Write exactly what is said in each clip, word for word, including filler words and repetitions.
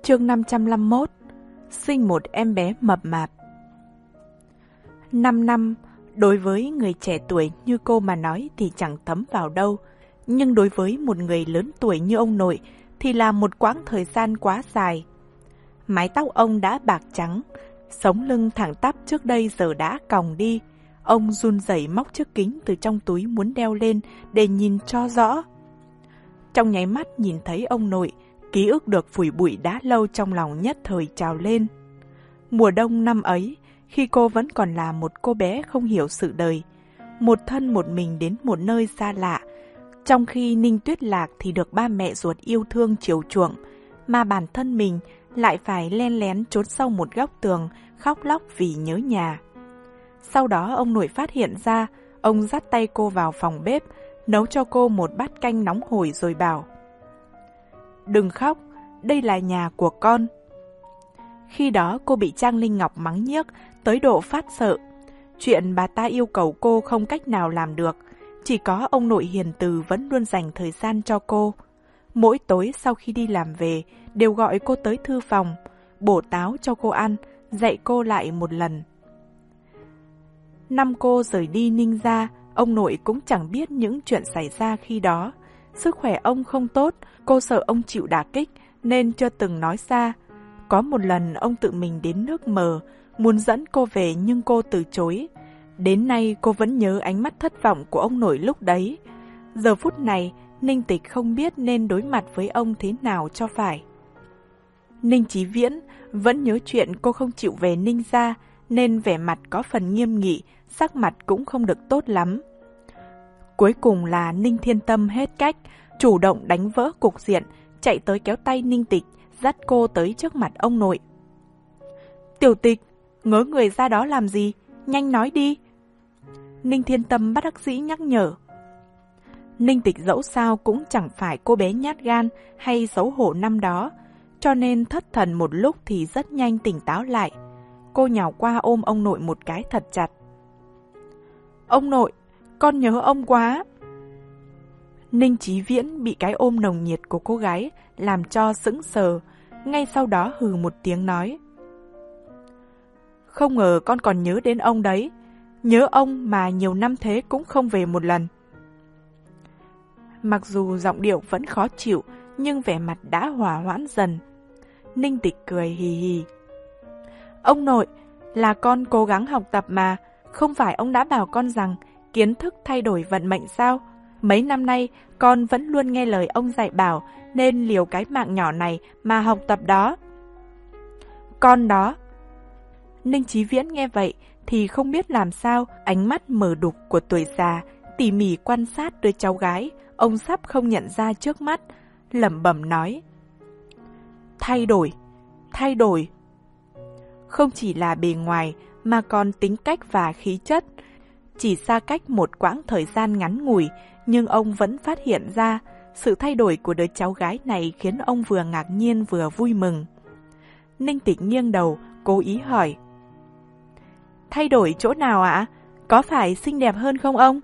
Chương năm trăm lăm mươi mốt. Sinh một em bé mập mạp. Năm năm, đối với người trẻ tuổi như cô mà nói thì chẳng thấm vào đâu. Nhưng đối với một người lớn tuổi như ông nội thì là một quãng thời gian quá dài. Mái tóc ông đã bạc trắng, sống lưng thẳng tắp trước đây giờ đã còng đi. Ông run rẩy móc chiếc kính từ trong túi muốn đeo lên để nhìn cho rõ. Trong nháy mắt nhìn thấy ông nội, ký ức được phủi bụi đã lâu trong lòng nhất thời trào lên. Mùa đông năm ấy, khi cô vẫn còn là một cô bé không hiểu sự đời, một thân một mình đến một nơi xa lạ, trong khi Ninh Tuyết Lạc thì được ba mẹ ruột yêu thương chiều chuộng, mà bản thân mình lại phải len lén trốn sau một góc tường, khóc lóc vì nhớ nhà. Sau đó ông nội phát hiện ra, ông dắt tay cô vào phòng bếp, nấu cho cô một bát canh nóng hổi rồi bảo: "Đừng khóc, đây là nhà của con." Khi đó cô bị Trang Linh Ngọc mắng nhiếc tới độ phát sợ. Chuyện bà ta yêu cầu cô không cách nào làm được, chỉ có ông nội hiền từ vẫn luôn dành thời gian cho cô. Mỗi tối sau khi đi làm về, đều gọi cô tới thư phòng, bổ táo cho cô ăn, dạy cô lại một lần. Năm cô rời đi Ninh gia, ông nội cũng chẳng biết những chuyện xảy ra khi đó. Sức khỏe ông không tốt, cô sợ ông chịu đả kích nên chưa từng nói ra. Có một lần ông tự mình đến nước mờ, muốn dẫn cô về nhưng cô từ chối. Đến nay cô vẫn nhớ ánh mắt thất vọng của ông nội lúc đấy. Giờ phút này, Ninh Tịch không biết nên đối mặt với ông thế nào cho phải. Ninh Chí Viễn vẫn nhớ chuyện cô không chịu về Ninh gia, nên vẻ mặt có phần nghiêm nghị, sắc mặt cũng không được tốt lắm. Cuối cùng là Ninh Thiên Tâm hết cách, chủ động đánh vỡ cục diện, chạy tới kéo tay Ninh Tịch, dắt cô tới trước mặt ông nội. "Tiểu Tịch, ngớ người ra đó làm gì? Nhanh nói đi." Ninh Thiên Tâm bất đắc dĩ nhắc nhở. Ninh Tịch dẫu sao cũng chẳng phải cô bé nhát gan hay xấu hổ năm đó, cho nên thất thần một lúc thì rất nhanh tỉnh táo lại. Cô nhào qua ôm ông nội một cái thật chặt. "Ông nội, con nhớ ông quá." Ninh Chí Viễn bị cái ôm nồng nhiệt của cô gái làm cho sững sờ, ngay sau đó hừ một tiếng nói: "Không ngờ con còn nhớ đến ông đấy, nhớ ông mà nhiều năm thế cũng không về một lần." Mặc dù giọng điệu vẫn khó chịu, nhưng vẻ mặt đã hòa hoãn dần. Ninh Tịch cười hì hì. "Ông nội, là con cố gắng học tập mà, không phải ông đã bảo con rằng kiến thức thay đổi vận mệnh sao? Mấy năm nay con vẫn luôn nghe lời ông dạy bảo, nên liều cái mạng nhỏ này mà học tập đó." "Con đó." Ninh Chí Viễn nghe vậy thì không biết làm sao, ánh mắt mờ đục của tuổi già tỉ mỉ quan sát đứa cháu gái ông sắp không nhận ra trước mắt, lẩm bẩm nói: "Thay đổi, thay đổi." Không chỉ là bề ngoài mà còn tính cách và khí chất. Chỉ xa cách một quãng thời gian ngắn ngủi, nhưng ông vẫn phát hiện ra sự thay đổi của đứa cháu gái này khiến ông vừa ngạc nhiên vừa vui mừng. Ninh Tịch nghiêng đầu, cố ý hỏi: "Thay đổi chỗ nào ạ? Có phải xinh đẹp hơn không ông?"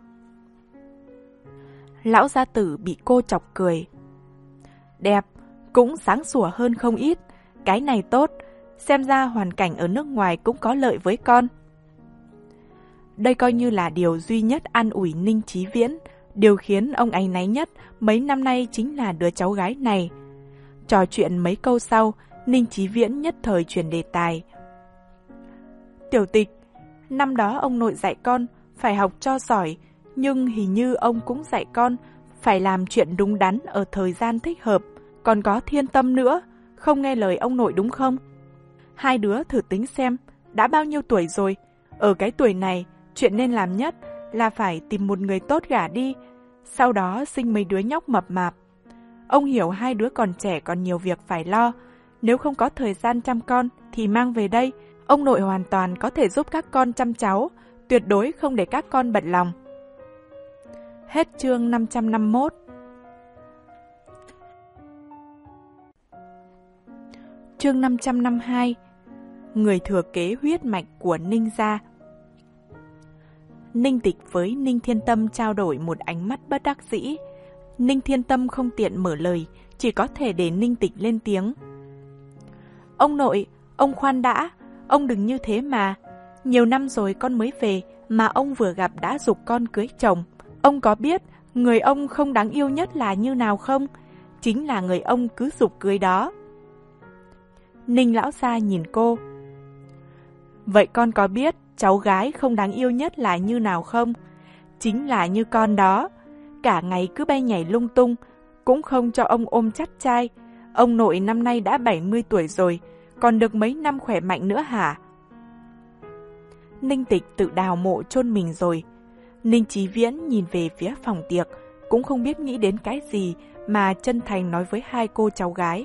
Lão gia tử bị cô chọc cười. "Đẹp, cũng sáng sủa hơn không ít. Cái này tốt, xem ra hoàn cảnh ở nước ngoài cũng có lợi với con." Đây coi như là điều duy nhất an ủi Ninh Chí Viễn. Điều khiến ông áy náy nhất mấy năm nay chính là đứa cháu gái này. Trò chuyện mấy câu sau, Ninh Chí Viễn nhất thời chuyển đề tài. "Tiểu Tịch, năm đó ông nội dạy con phải học cho giỏi, nhưng hình như ông cũng dạy con phải làm chuyện đúng đắn ở thời gian thích hợp. Còn có Thiên Tâm nữa, không nghe lời ông nội đúng không? Hai đứa thử tính xem, đã bao nhiêu tuổi rồi? Ở cái tuổi này, chuyện nên làm nhất là phải tìm một người tốt gả đi, sau đó sinh mấy đứa nhóc mập mạp. Ông hiểu hai đứa còn trẻ còn nhiều việc phải lo, nếu không có thời gian chăm con thì mang về đây, ông nội hoàn toàn có thể giúp các con chăm cháu, tuyệt đối không để các con bận lòng." Hết chương năm trăm năm mươi mốt. Chương năm trăm năm mươi hai. Người thừa kế huyết mạch của Ninh gia. Ninh Tịch với Ninh Thiên Tâm trao đổi một ánh mắt bất đắc dĩ. Ninh Thiên Tâm không tiện mở lời, chỉ có thể để Ninh Tịch lên tiếng. Ông nội, ông khoan đã, ông đừng như thế mà. Nhiều năm rồi con mới về mà ông vừa gặp đã giục con cưới chồng. Ông có biết người ông không đáng yêu nhất là như nào không? Chính là người ông cứ giục cưới đó. Ninh lão gia nhìn cô. Vậy con có biết cháu gái không đáng yêu nhất là như nào không? Chính là như con đó. Cả ngày cứ bay nhảy lung tung, cũng không cho ông ôm chắt trai. Ông nội năm nay đã bảy mươi tuổi rồi, còn được mấy năm khỏe mạnh nữa hả? Ninh Tịch tự đào mộ chôn mình rồi. Ninh Chí Viễn nhìn về phía phòng tiệc, cũng không biết nghĩ đến cái gì mà chân thành nói với hai cô cháu gái.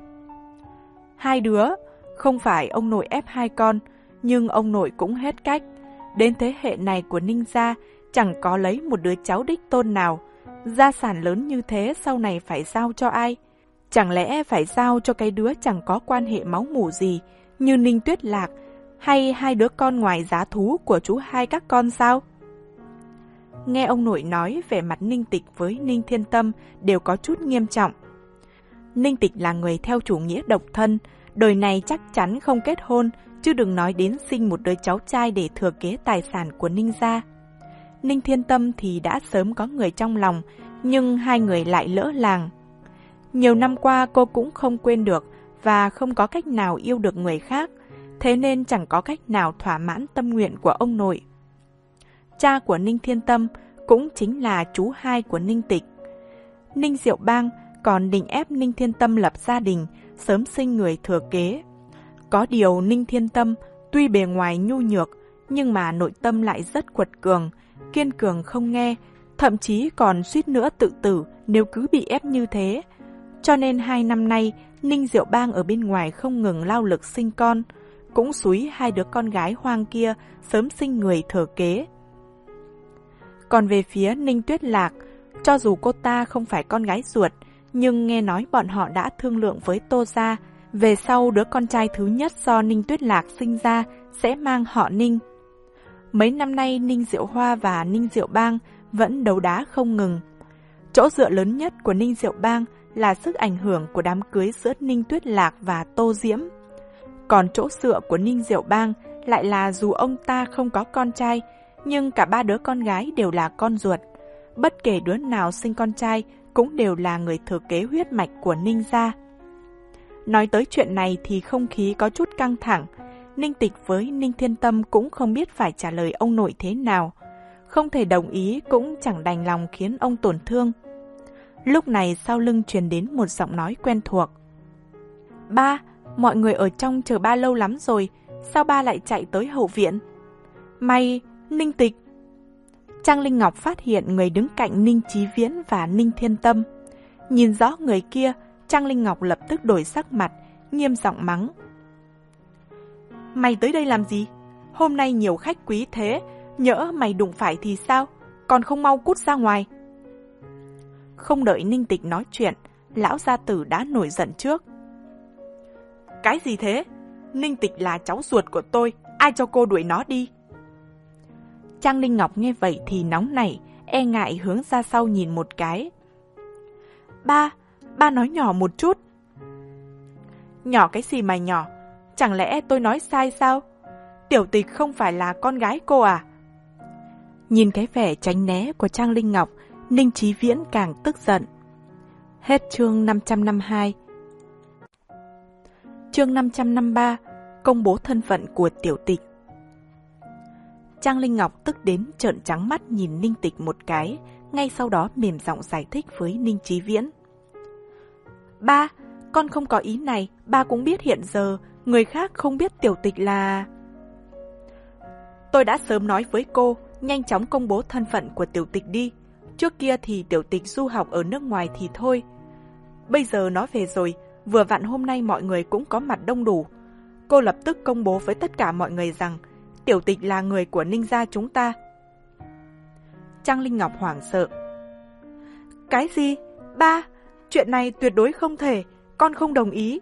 Hai đứa, không phải ông nội ép hai con, nhưng ông nội cũng hết cách. Đến thế hệ này của Ninh gia, chẳng có lấy một đứa cháu đích tôn nào. Gia sản lớn như thế sau này phải giao cho ai? Chẳng lẽ phải giao cho cái đứa chẳng có quan hệ máu mủ gì, như Ninh Tuyết Lạc, hay hai đứa con ngoài giá thú của chú hai các con sao? Nghe ông nội nói, vẻ mặt Ninh Tịch với Ninh Thiên Tâm đều có chút nghiêm trọng. Ninh Tịch là người theo chủ nghĩa độc thân, đời này chắc chắn không kết hôn, chứ đừng nói đến sinh một đứa cháu trai để thừa kế tài sản của Ninh gia. Ninh Thiên Tâm thì đã sớm có người trong lòng, nhưng hai người lại lỡ làng. Nhiều năm qua cô cũng không quên được và không có cách nào yêu được người khác, thế nên chẳng có cách nào thỏa mãn tâm nguyện của ông nội. Cha của Ninh Thiên Tâm cũng chính là chú hai của Ninh Tịch. Ninh Diệu Bang còn định ép Ninh Thiên Tâm lập gia đình, sớm sinh người thừa kế. Có điều Ninh Thiên Tâm tuy bề ngoài nhu nhược, nhưng mà nội tâm lại rất quật cường, kiên cường không nghe, thậm chí còn suýt nữa tự tử nếu cứ bị ép như thế. Cho nên hai năm nay, Ninh Diệu Bang ở bên ngoài không ngừng lao lực sinh con, cũng xúi hai đứa con gái hoang kia sớm sinh người thừa kế. Còn về phía Ninh Tuyết Lạc, cho dù cô ta không phải con gái ruột, nhưng nghe nói bọn họ đã thương lượng với Tô gia, về sau đứa con trai thứ nhất do Ninh Tuyết Lạc sinh ra sẽ mang họ Ninh. Mấy năm nay Ninh Diệu Hoa và Ninh Diệu Bang vẫn đấu đá không ngừng. Chỗ dựa lớn nhất của Ninh Diệu Bang là sức ảnh hưởng của đám cưới giữa Ninh Tuyết Lạc và Tô Diễm. Còn chỗ dựa của Ninh Diệu Bang lại là dù ông ta không có con trai, nhưng cả ba đứa con gái đều là con ruột. Bất kể đứa nào sinh con trai cũng đều là người thừa kế huyết mạch của Ninh gia. Nói tới chuyện này thì không khí có chút căng thẳng. Ninh Tịch với Ninh Thiên Tâm cũng không biết phải trả lời ông nội thế nào. Không thể đồng ý cũng chẳng đành lòng khiến ông tổn thương. Lúc này sau lưng truyền đến một giọng nói quen thuộc. Ba, mọi người ở trong chờ ba lâu lắm rồi, sao ba lại chạy tới hậu viện? May, Ninh Tịch. Trang Linh Ngọc phát hiện người đứng cạnh Ninh Chí Viễn và Ninh Thiên Tâm. Nhìn rõ người kia, Trang Linh Ngọc lập tức đổi sắc mặt, nghiêm giọng mắng. Mày tới đây làm gì? Hôm nay nhiều khách quý thế, nhỡ mày đụng phải thì sao? Còn không mau cút ra ngoài. Không đợi Ninh Tịch nói chuyện, lão gia tử đã nổi giận trước. Cái gì thế? Ninh Tịch là cháu ruột của tôi, ai cho cô đuổi nó đi? Trang Linh Ngọc nghe vậy thì nóng nảy, e ngại hướng ra sau nhìn một cái. Ba, ba nói nhỏ một chút. Nhỏ cái gì mà nhỏ? Chẳng lẽ tôi nói sai sao? Tiểu Tịch không phải là con gái cô à? Nhìn cái vẻ tránh né của Trang Linh Ngọc, Ninh Chí Viễn càng tức giận. Hết chương năm trăm năm mươi hai. Chương năm trăm năm mươi ba, công bố thân phận của Tiểu Tịch. Trang Linh Ngọc tức đến trợn trắng mắt nhìn Ninh Tịch một cái, ngay sau đó mềm giọng giải thích với Ninh Chí Viễn. Ba, con không có ý này, ba cũng biết hiện giờ người khác không biết Tiểu Tịch là... Tôi đã sớm nói với cô, nhanh chóng công bố thân phận của Tiểu Tịch đi. Trước kia thì Tiểu Tịch du học ở nước ngoài thì thôi. Bây giờ nó về rồi, vừa vặn hôm nay mọi người cũng có mặt đông đủ. Cô lập tức công bố với tất cả mọi người rằng Tiểu Tịch là người của Ninh gia chúng ta. Trang Linh Ngọc hoảng sợ. Cái gì? Ba, chuyện này tuyệt đối không thể, con không đồng ý.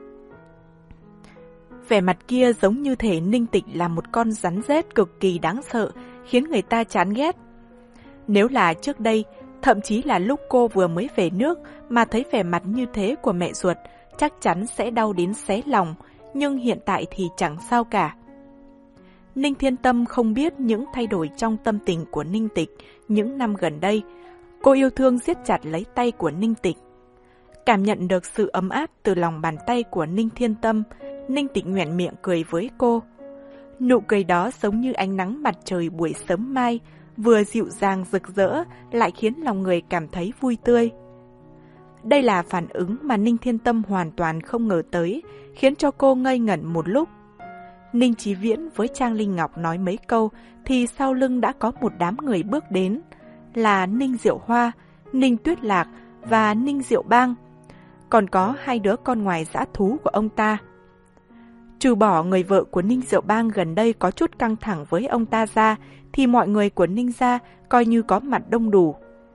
Vẻ mặt kia giống như thể Ninh Tịch là một con rắn rết cực kỳ đáng sợ, khiến người ta chán ghét. Nếu là trước đây, thậm chí là lúc cô vừa mới về nước mà thấy vẻ mặt như thế của mẹ ruột, chắc chắn sẽ đau đến xé lòng, nhưng hiện tại thì chẳng sao cả. Ninh Thiên Tâm không biết những thay đổi trong tâm tình của Ninh Tịch những năm gần đây. Cô yêu thương siết chặt lấy tay của Ninh Tịch. Cảm nhận được sự ấm áp từ lòng bàn tay của Ninh Thiên Tâm, Ninh Tịch nhoẻn miệng cười với cô. Nụ cười đó giống như ánh nắng mặt trời buổi sớm mai, vừa dịu dàng rực rỡ, lại khiến lòng người cảm thấy vui tươi. Đây là phản ứng mà Ninh Thiên Tâm hoàn toàn không ngờ tới, khiến cho cô ngây ngẩn một lúc. Ninh Chí Viễn với Trang Linh Ngọc nói mấy câu, thì sau lưng đã có một đám người bước đến, là Ninh Diệu Hoa, Ninh Tuyết Lạc và Ninh Diệu Bang. Còn có hai đứa con ngoài dã thú của ông ta. Trừ bỏ người vợ của Ninh Diệu Bang gần đây có chút căng thẳng với ông ta ra, thì mọi người của Ninh gia coi như có mặt đông đủ.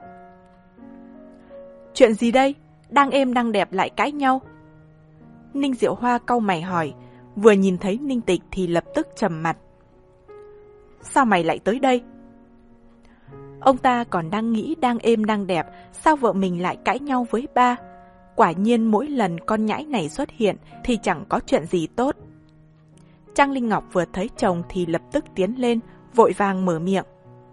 Chuyện gì đây? Đang êm đang đẹp lại cãi nhau? Ninh Diệu Hoa cau mày hỏi, vừa nhìn thấy Ninh Tịch thì lập tức trầm mặt. Sao mày lại tới đây? Ông ta còn đang nghĩ đang êm đang đẹp, sao vợ mình lại cãi nhau với ba? Quả nhiên mỗi lần con nhãi này xuất hiện thì chẳng có chuyện gì tốt. Trang Linh Ngọc vừa thấy chồng thì lập tức tiến lên, vội vàng mở miệng.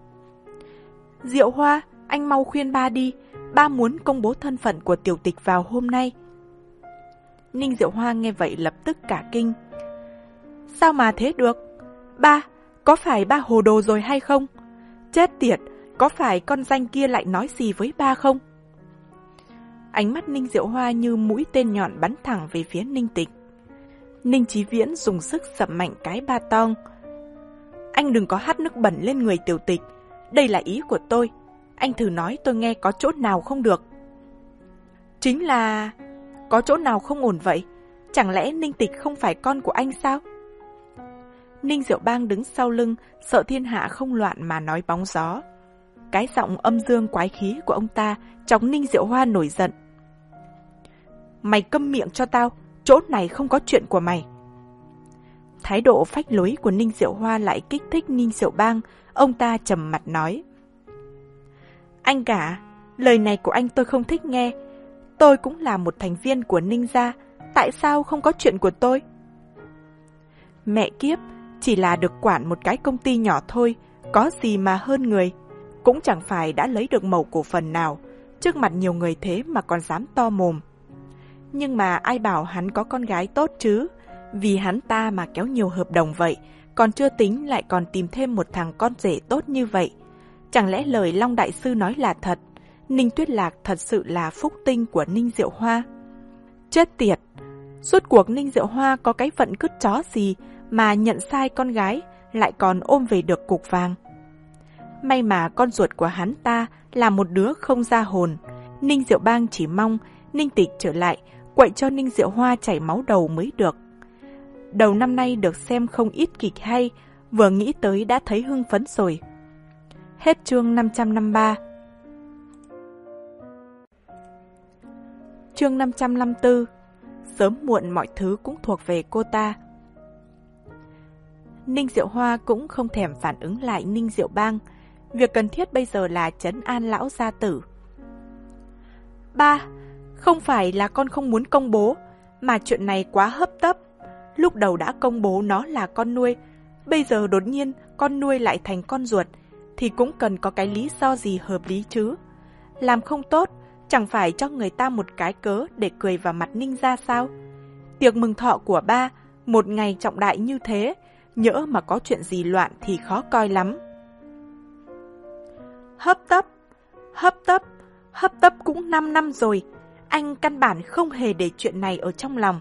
Diệu Hoa, anh mau khuyên ba đi, ba muốn công bố thân phận của Tiểu Tịch vào hôm nay. Ninh Diệu Hoa nghe vậy lập tức cả kinh. Sao mà thế được? Ba, có phải ba hồ đồ rồi hay không? Chết tiệt, có phải con danh kia lại nói gì với ba không? Ánh mắt Ninh Diệu Hoa như mũi tên nhọn bắn thẳng về phía Ninh Tịch. Ninh Chí Viễn dùng sức sầm mạnh cái ba tong. Anh đừng có hắt nước bẩn lên người Tiểu Tịch. Đây là ý của tôi. Anh thử nói tôi nghe có chỗ nào không được. Chính là... Có chỗ nào không ổn vậy? Chẳng lẽ Ninh Tịch không phải con của anh sao? Ninh Diệu Bang đứng sau lưng, sợ thiên hạ không loạn mà nói bóng gió. Cái giọng âm dương quái khí của ông ta chọc Ninh Diệu Hoa nổi giận. Mày câm miệng cho tao, chỗ này không có chuyện của mày. Thái độ phách lối của Ninh Diệu Hoa lại kích thích Ninh Diệu Bang, ông ta trầm mặt nói. Anh cả, lời này của anh tôi không thích nghe. Tôi cũng là một thành viên của Ninh gia, tại sao không có chuyện của tôi? Mẹ kiếp, chỉ là được quản một cái công ty nhỏ thôi, có gì mà hơn người. Cũng chẳng phải đã lấy được mẩu cổ phần nào, trước mặt nhiều người thế mà còn dám to mồm. Nhưng mà ai bảo hắn có con gái tốt chứ? Vì hắn ta mà kéo nhiều hợp đồng vậy, còn chưa tính lại còn tìm thêm một thằng con rể tốt như vậy. Chẳng lẽ lời Long Đại Sư nói là thật? Ninh Tuyết Lạc thật sự là phúc tinh của Ninh Diệu Hoa. Chết tiệt! Suốt cuộc Ninh Diệu Hoa có cái phận cứt chó gì mà nhận sai con gái, lại còn ôm về được cục vàng. May mà con ruột của hắn ta là một đứa không ra hồn. Ninh Diệu Bang chỉ mong Ninh Tịch trở lại, quậy cho Ninh Diệu Hoa chảy máu đầu mới được. Đầu năm nay được xem không ít kịch hay, vừa nghĩ tới đã thấy hưng phấn rồi. Hết chương năm trăm năm mươi ba. Chương năm trăm năm mươi tư. Sớm muộn mọi thứ cũng thuộc về cô ta. Ninh Diệu Hoa cũng không thèm phản ứng lại Ninh Diệu Bang. Việc cần thiết bây giờ là trấn an lão gia tử. Ba, không phải là con không muốn công bố, mà chuyện này quá hấp tấp. Lúc đầu đã công bố nó là con nuôi, bây giờ đột nhiên con nuôi lại thành con ruột, thì cũng cần có cái lý do gì hợp lý chứ. Làm không tốt, chẳng phải cho người ta một cái cớ để cười vào mặt Ninh gia sao? Tiệc mừng thọ của ba, một ngày trọng đại như thế, nhỡ mà có chuyện gì loạn thì khó coi lắm. Hấp tấp, hấp tấp, hấp tấp cũng năm năm rồi, anh căn bản không hề để chuyện này ở trong lòng.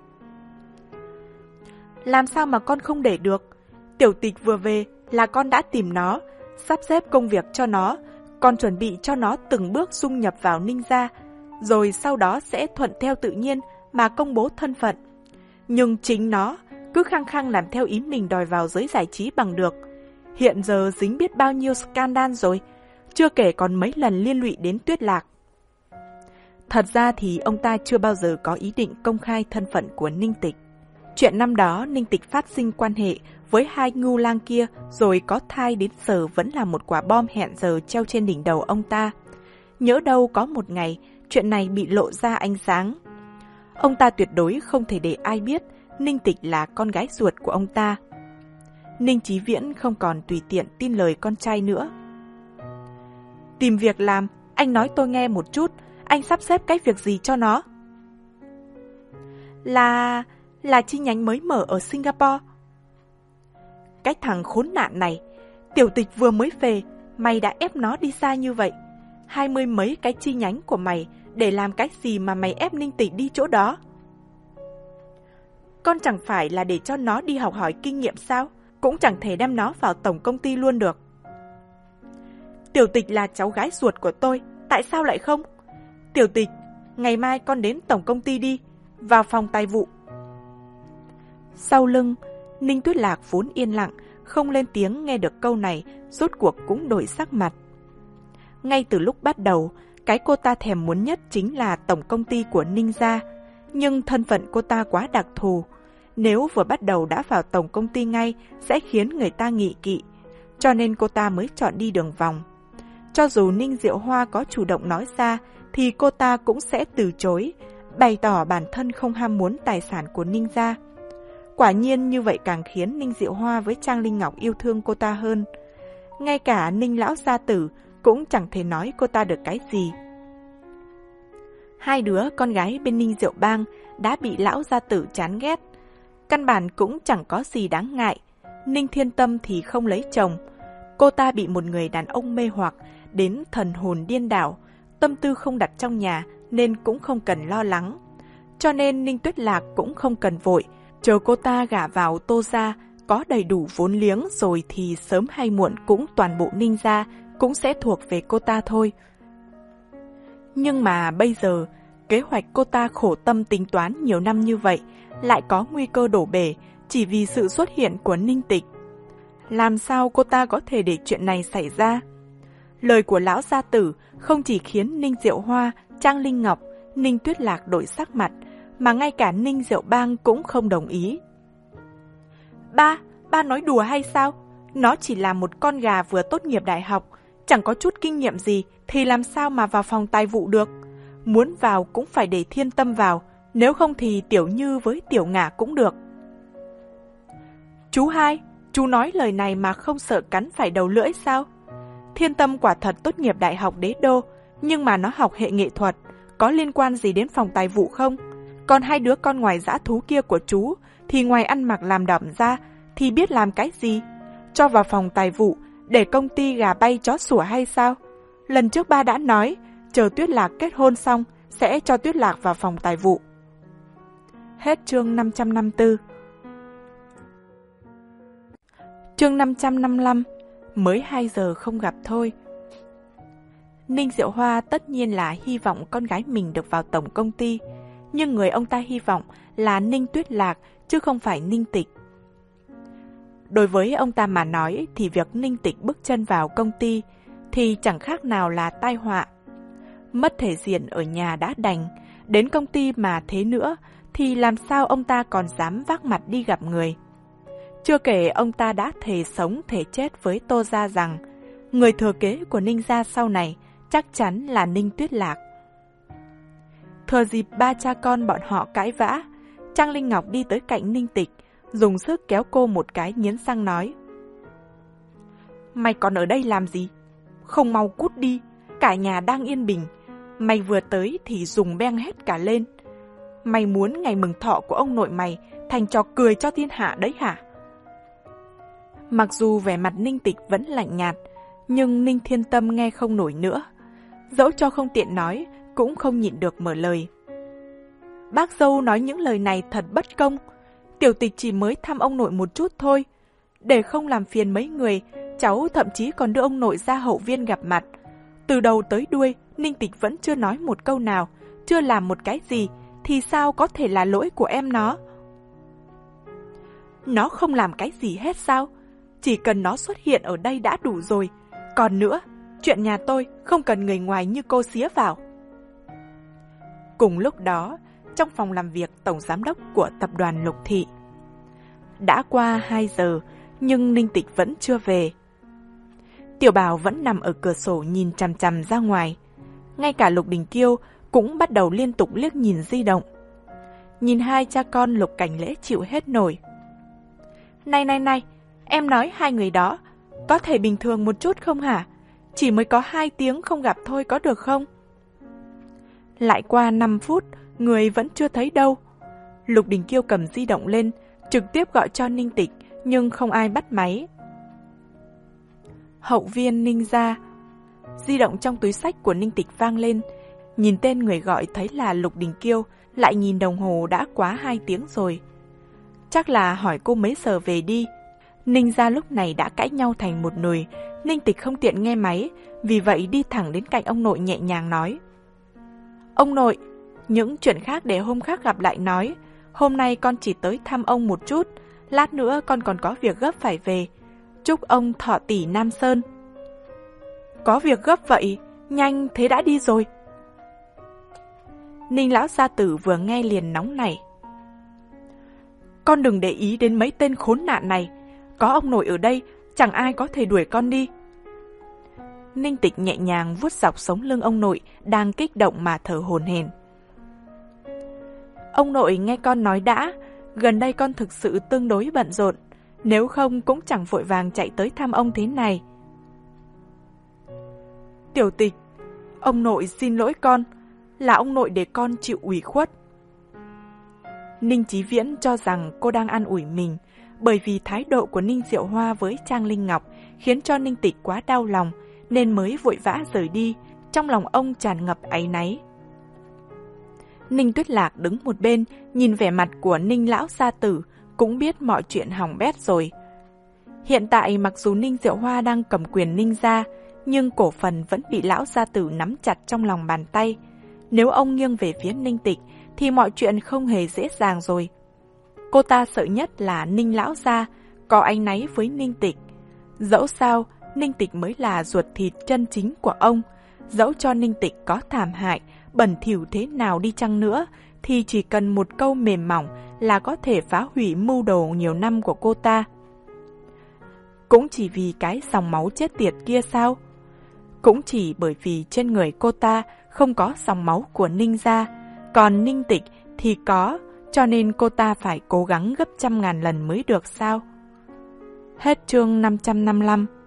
Làm sao mà con không để được? Tiểu Tịch vừa về là con đã tìm nó, sắp xếp công việc cho nó, con chuẩn bị cho nó từng bước dung nhập vào Ninh gia, rồi sau đó sẽ thuận theo tự nhiên mà công bố thân phận. Nhưng chính nó cứ khăng khăng làm theo ý mình đòi vào giới giải trí bằng được. Hiện giờ dính biết bao nhiêu scandal rồi, chưa kể còn mấy lần liên lụy đến Tuyết Lạc. Thật ra thì ông ta chưa bao giờ có ý định công khai thân phận của Ninh Tịch. Chuyện năm đó Ninh Tịch phát sinh quan hệ với hai ngưu lang kia rồi có thai đến giờ vẫn là một quả bom hẹn giờ treo trên đỉnh đầu ông ta. Nhỡ đâu có một ngày chuyện này bị lộ ra ánh sáng. Ông ta tuyệt đối không thể để ai biết Ninh Tịch là con gái ruột của ông ta. Ninh Chí Viễn không còn tùy tiện tin lời con trai nữa. Tìm việc làm, anh nói tôi nghe một chút, anh sắp xếp cái việc gì cho nó? Là... là chi nhánh mới mở ở Singapore. Cái thằng khốn nạn này, Tiểu Tịch vừa mới về, mày đã ép nó đi xa như vậy. Hai mươi mấy cái chi nhánh của mày để làm cái gì mà mày ép Ninh Tịch đi chỗ đó? Con chẳng phải là để cho nó đi học hỏi kinh nghiệm sao? Cũng chẳng thể đem nó vào tổng công ty luôn được. Tiểu Tịch là cháu gái ruột của tôi, tại sao lại không? Tiểu Tịch, ngày mai con đến tổng công ty đi, vào phòng tài vụ. Sau lưng, Ninh Tuyết Lạc vốn yên lặng, không lên tiếng, nghe được câu này, rốt cuộc cũng đổi sắc mặt. Ngay từ lúc bắt đầu, cái cô ta thèm muốn nhất chính là tổng công ty của Ninh gia, nhưng thân phận cô ta quá đặc thù. Nếu vừa bắt đầu đã vào tổng công ty ngay sẽ khiến người ta nghị kỵ, cho nên cô ta mới chọn đi đường vòng. Cho dù Ninh Diệu Hoa có chủ động nói ra thì cô ta cũng sẽ từ chối, bày tỏ bản thân không ham muốn tài sản của Ninh gia. Quả nhiên như vậy càng khiến Ninh Diệu Hoa với Trang Linh Ngọc yêu thương cô ta hơn. Ngay cả Ninh lão gia tử cũng chẳng thể nói cô ta được cái gì. Hai đứa con gái bên Ninh Diệu Bang đã bị lão gia tử chán ghét. Căn bản cũng chẳng có gì đáng ngại. Ninh Thiên Tâm thì không lấy chồng. Cô ta bị một người đàn ông mê hoặc đến thần hồn điên đảo, tâm tư không đặt trong nhà nên cũng không cần lo lắng. Cho nên Ninh Tuyết Lạc cũng không cần vội, chờ cô ta gả vào Tô gia, có đầy đủ vốn liếng rồi thì sớm hay muộn cũng toàn bộ Ninh gia cũng sẽ thuộc về cô ta thôi. Nhưng mà bây giờ, kế hoạch cô ta khổ tâm tính toán nhiều năm như vậy lại có nguy cơ đổ bể chỉ vì sự xuất hiện của Ninh Tịch. Làm sao cô ta có thể để chuyện này xảy ra? Lời của lão gia tử không chỉ khiến Ninh Diệu Hoa, Trang Linh Ngọc, Ninh Tuyết Lạc đổi sắc mặt, mà ngay cả Ninh Diệu Bang cũng không đồng ý. Ba, ba nói đùa hay sao? Nó chỉ là một con gà vừa tốt nghiệp đại học, chẳng có chút kinh nghiệm gì thì làm sao mà vào phòng tài vụ được? Muốn vào cũng phải để Thiên Tâm vào, nếu không thì Tiểu Như với Tiểu Ngả cũng được. Chú hai, chú nói lời này mà không sợ cắn phải đầu lưỡi sao? Thiên Tâm quả thật tốt nghiệp đại học Đế Đô, nhưng mà nó học hệ nghệ thuật, có liên quan gì đến phòng tài vụ không? Còn hai đứa con ngoài dã thú kia của chú thì ngoài ăn mặc làm đỏm ra thì biết làm cái gì? Cho vào phòng tài vụ để công ty gà bay chó sủa hay sao? Lần trước ba đã nói, chờ Tuyết Lạc kết hôn xong sẽ cho Tuyết Lạc vào phòng tài vụ. Hết chương năm trăm năm mươi tư. Chương năm trăm năm mươi lăm. Mới hai giờ không gặp thôi. Ninh Diệu Hoa tất nhiên là hy vọng con gái mình được vào tổng công ty, nhưng người ông ta hy vọng là Ninh Tuyết Lạc chứ không phải Ninh Tịch. Đối với ông ta mà nói thì việc Ninh Tịch bước chân vào công ty thì chẳng khác nào là tai họa. Mất thể diện ở nhà đã đành, đến công ty mà thế nữa thì làm sao ông ta còn dám vác mặt đi gặp người. Chưa kể ông ta đã thề sống thề chết với Tô gia rằng người thừa kế của Ninh gia sau này chắc chắn là Ninh Tuyết Lạc. Thừa dịp ba cha con bọn họ cãi vã, Trang Linh Ngọc đi tới cạnh Ninh Tịch, dùng sức kéo cô một cái, nghiến răng nói: Mày còn ở đây làm gì? Không mau cút đi, cả nhà đang yên bình. Mày vừa tới thì dùng beng hết cả lên. Mày muốn ngày mừng thọ của ông nội mày thành trò cười cho thiên hạ đấy hả? Mặc dù vẻ mặt Ninh Tịch vẫn lạnh nhạt, nhưng Ninh Thiên Tâm nghe không nổi nữa. Dẫu cho không tiện nói, cũng không nhịn được mở lời. Bác dâu nói những lời này thật bất công. Tiểu Tịch chỉ mới thăm ông nội một chút thôi. Để không làm phiền mấy người, cháu thậm chí còn đưa ông nội ra hậu viên gặp mặt. Từ đầu tới đuôi, Ninh Tịch vẫn chưa nói một câu nào, chưa làm một cái gì, thì sao có thể là lỗi của em nó? Nó không làm cái gì hết sao? Chỉ cần nó xuất hiện ở đây đã đủ rồi. Còn nữa, chuyện nhà tôi không cần người ngoài như cô xía vào. Cùng lúc đó, trong phòng làm việc tổng giám đốc của tập đoàn Lục Thị. Đã qua hai giờ, nhưng Ninh Tịch vẫn chưa về. Tiểu Bảo vẫn nằm ở cửa sổ nhìn chằm chằm ra ngoài. Ngay cả Lục Đình Kiêu cũng bắt đầu liên tục liếc nhìn di động. nhìn hai cha con Lục Cảnh Lễ chịu hết nổi. Này này này, em nói hai người đó, có thể bình thường một chút không hả? Chỉ mới có hai tiếng không gặp thôi có được không? Lại qua năm phút, người vẫn chưa thấy đâu. Lục Đình Kiêu cầm di động lên, trực tiếp gọi cho Ninh Tịch, nhưng không ai bắt máy. Hậu viên Ninh gia. Di động trong túi xách của Ninh Tịch vang lên, nhìn tên người gọi thấy là Lục Đình Kiêu, lại nhìn đồng hồ đã quá hai tiếng rồi. Chắc là hỏi cô mấy giờ về đi. Ninh gia lúc này đã cãi nhau thành một nồi, Ninh Tịch không tiện nghe máy, vì vậy đi thẳng đến cạnh ông nội nhẹ nhàng nói. Ông nội, những chuyện khác để hôm khác gặp lại nói, hôm nay con chỉ tới thăm ông một chút, lát nữa con còn có việc gấp phải về. Chúc ông thọ tỷ Nam Sơn. Có việc gấp vậy, nhanh thế đã đi rồi. Ninh lão gia tử vừa nghe liền nóng nảy. Con đừng để ý đến mấy tên khốn nạn này, có ông nội ở đây, chẳng ai có thể đuổi con đi. Ninh Tịch nhẹ nhàng vuốt dọc sống lưng ông nội, đang kích động mà thở hổn hển. Ông nội nghe con nói đã, gần đây con thực sự tương đối bận rộn, nếu không cũng chẳng vội vàng chạy tới thăm ông thế này. Tiểu Tịch, ông nội xin lỗi con, là ông nội để con chịu ủy khuất. Ninh Chí Viễn cho rằng cô đang an ủi mình, bởi vì thái độ của Ninh Diệu Hoa với Trang Linh Ngọc khiến cho Ninh Tịch quá đau lòng, nên mới vội vã rời đi, trong lòng ông tràn ngập áy náy. Ninh Tuyết Lạc đứng một bên, nhìn vẻ mặt của Ninh lão gia tử, cũng biết mọi chuyện hỏng bét rồi. Hiện tại mặc dù Ninh Diệu Hoa đang cầm quyền Ninh gia, nhưng cổ phần vẫn bị lão gia tử nắm chặt trong lòng bàn tay. Nếu ông nghiêng về phía Ninh Tịch, thì mọi chuyện không hề dễ dàng rồi. Cô ta sợ nhất là Ninh lão gia có áy náy với Ninh Tịch. Dẫu sao, Ninh Tịch mới là ruột thịt chân chính của ông. Dẫu cho Ninh Tịch có thảm hại, bẩn thỉu thế nào đi chăng nữa, thì chỉ cần một câu mềm mỏng là có thể phá hủy mưu đồ nhiều năm của cô ta. Cũng chỉ vì cái dòng máu chết tiệt kia sao? Cũng chỉ bởi vì trên người cô ta không có dòng máu của Ninh gia, còn Ninh Tịch thì có, cho nên cô ta phải cố gắng gấp trăm ngàn lần mới được sao? Hết chương năm trăm năm mươi lăm.